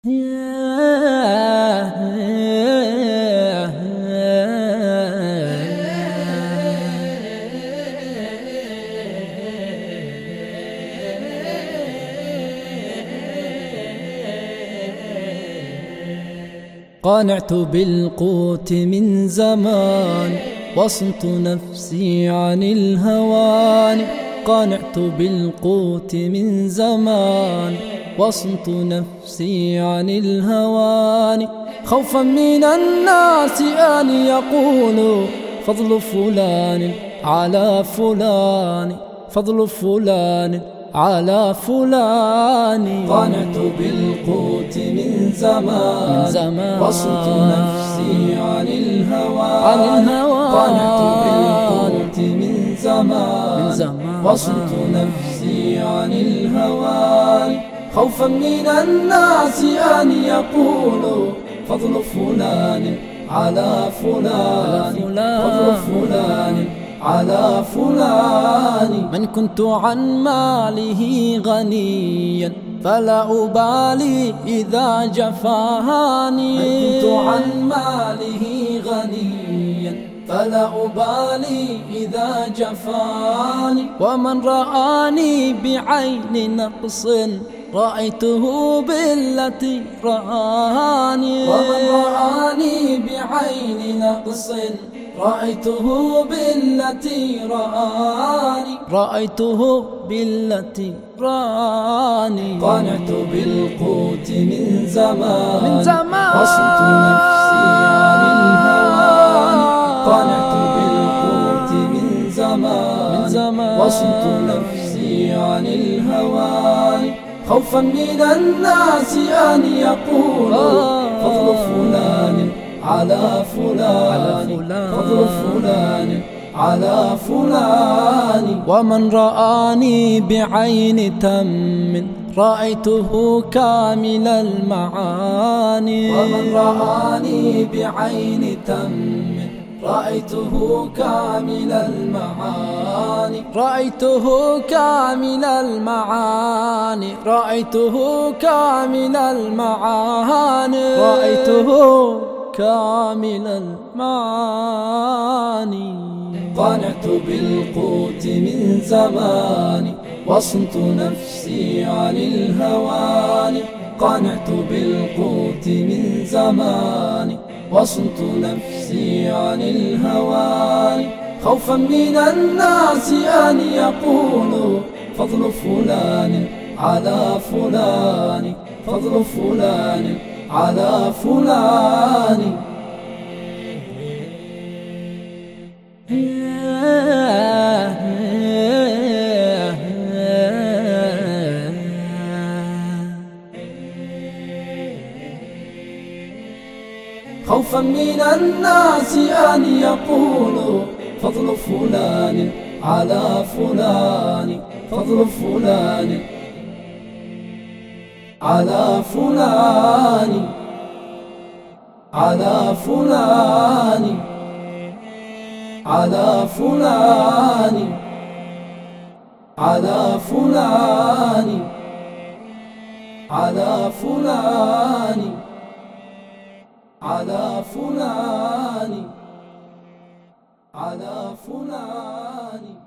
قانعت بالقوت من زمان وصنت نفسي عن الهوان. قانعت بالقوت من زمان وصنت نفسي عن الهوان، خوفا من الناس أن يقولوا فضل فلان على فلان، فضل فلان على فلان. قانعت بالقوت من زمان وصنت نفسي عن الهوان. قانعت بالقوت من زمان وصنت نفسي عن الهوان، خوفا من الناس أن يقولوا فضل فلان على فلان، فضل فلان على فلان. من كنت عن ماله غنيا فلا أبالي إذا جفاني. من كنت عن ماله غنيا فلا أبالي إذا جفاني. ومن رآني بعين نقص رأيته بالتي رآني. ومن رآني بعين نقص رأيته بالتي رآني. رأيته بالتي رآني. قانعت بالقوت من زمان وصنت نفسي عن الهوان. قانعت بالقوت من زمان وصنت نفسي عن الهوان، خوفا من الناس أن يقولوا فضل فلان على فلان، فضل فلان على فلان. ومن رآني بعين تم رأيته كامل المعاني. ومن رآني بعين تم رأيته كامل المعاني. رأيته كامل المعاني. رأيته كامل المعاني. رأيته كامل المعاني. قانعت بالقوت من زمان وصنت نفسي عن الهوان. قانعت بالقوت من زمان وصنت نفسي عن الهوان، خوفا من الناس أن يقولوا فضل فلان على فلان، فضل فلان على فلان. خوفا من الناس أن يقولوا فضل فلان على فلان، فضل فلان على فلان، على فلان، على فلان، على فلان، على فلان، على فلان، على فلان.